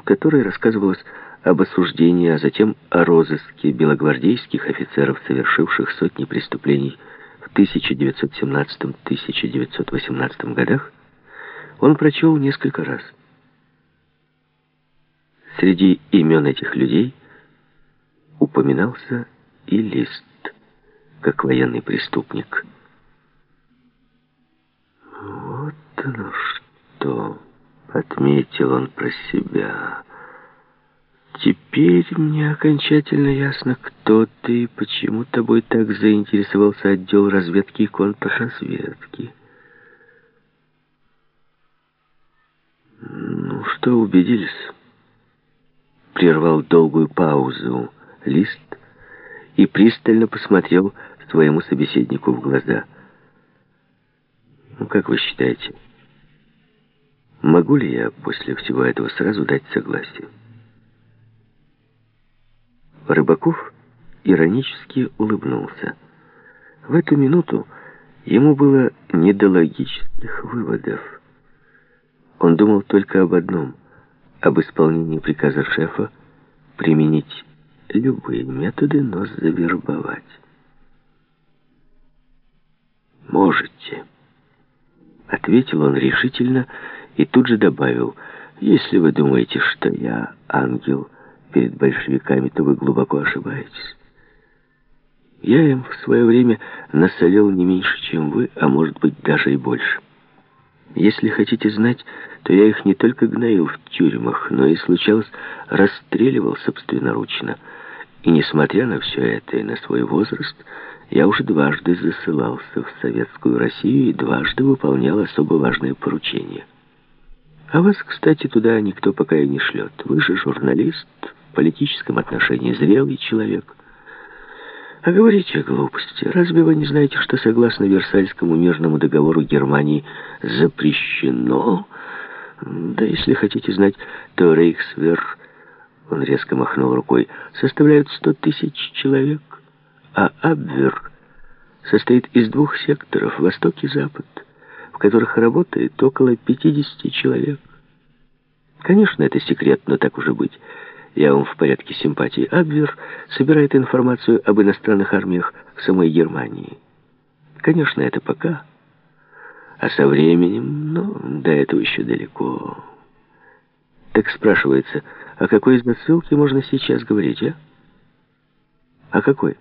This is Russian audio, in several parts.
которой рассказывалось об осуждении, а затем о розыске белогвардейских офицеров, совершивших сотни преступлений в 1917-1918 годах, он прочел несколько раз. Среди имен этих людей упоминался и Лист, как военный преступник. «Вот оно что!» — отметил он про себя. «Теперь мне окончательно ясно, кто ты и почему тобой так заинтересовался отдел разведки и контрразведки». «Ну что, убедились?» — прервал долгую паузу Лист и пристально посмотрел своему собеседнику в глаза. «Ну, как вы считаете, могу ли я после всего этого сразу дать согласие?» Рыбаков иронически улыбнулся. В эту минуту ему было не до логических выводов. Он думал только об одном — об исполнении приказа шефа применить любые методы, но завербовать. «Можете», — ответил он решительно и тут же добавил: «если вы думаете, что я ангел перед большевиками, то вы глубоко ошибаетесь. Я им в свое время насолил не меньше, чем вы, а может быть даже и больше. Если хотите знать, то я их не только гноил в тюрьмах, но и, случалось, расстреливал собственноручно. И несмотря на все это и на свой возраст, я уже дважды засылался в Советскую Россию и дважды выполнял особо важные поручения. А вас, кстати, туда никто пока и не шлет. Вы же журналист, в политическом отношении зрелый человек. А говорите глупости. Разве вы не знаете, что согласно Версальскому мирному договору Германии запрещено? Да если хотите знать, то Рейхсвер, он резко махнул рукой, составляют 100 тысяч человек, а Абвер состоит из 2 секторов, восток и запад, в которых работает около 50 человек. Конечно, это секрет, но так уже быть. Я вам в порядке симпатии. Абвер собирает информацию об иностранных армиях в самой Германии. Конечно, это пока. А со временем, до этого еще далеко. Так спрашивается, о какой из засылки можно сейчас говорить, а? О какой?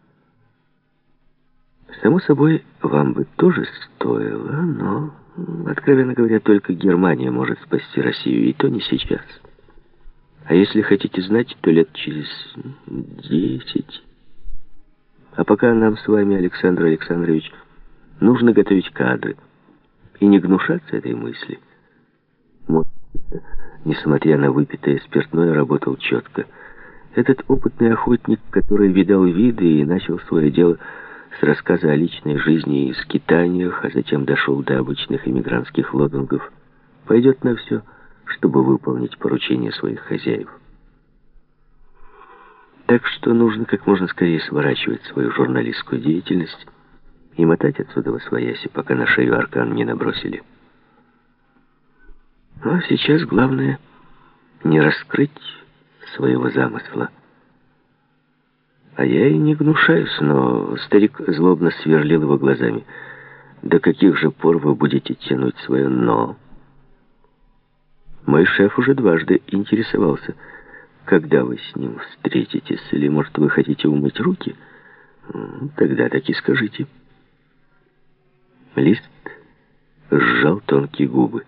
Само собой, вам бы тоже стоило, но, откровенно говоря, только Германия может спасти Россию, и то не сейчас. А если хотите знать, то лет через 10. А пока нам с вами, Александр Александрович, нужно готовить кадры и не гнушаться этой мысли. Мозг, несмотря на выпитое спиртное, работал четко. Этот опытный охотник, который видал виды и начал свое дело с рассказа о личной жизни и скитаниях, а затем дошел до обычных эмигрантских лозунгов, пойдет на все, чтобы выполнить поручение своих хозяев. Так что нужно как можно скорее сворачивать свою журналистскую деятельность и мотать отсюда восвояси, пока на шею аркан не набросили. Ну а сейчас главное не раскрыть своего замысла. А я и не гнушаюсь, но старик злобно сверлил его глазами. До каких же пор вы будете тянуть свое «но»? Мой шеф уже дважды интересовался, когда вы с ним встретитесь, или, может, вы хотите умыть руки? Тогда так и скажите. Лист сжал тонкие губы.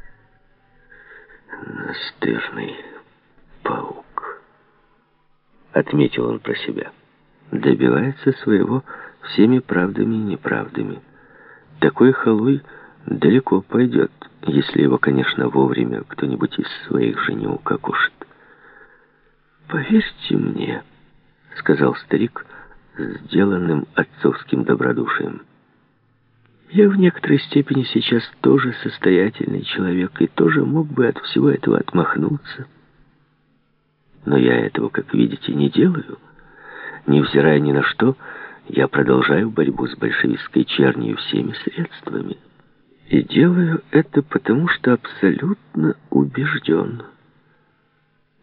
«Настырный паук», — отметил он про себя. «Добивается своего всеми правдами и неправдами. Такой халуй далеко пойдет, если его, конечно, вовремя кто-нибудь из своих же не укокошит». «Поверьте мне», — сказал старик сделанным отцовским добродушием, «я в некоторой степени сейчас тоже состоятельный человек и тоже мог бы от всего этого отмахнуться. Но я этого, как видите, не делаю. Невзирая ни на что, я продолжаю борьбу с большевистской чернью всеми средствами. И делаю это потому, что абсолютно убежден,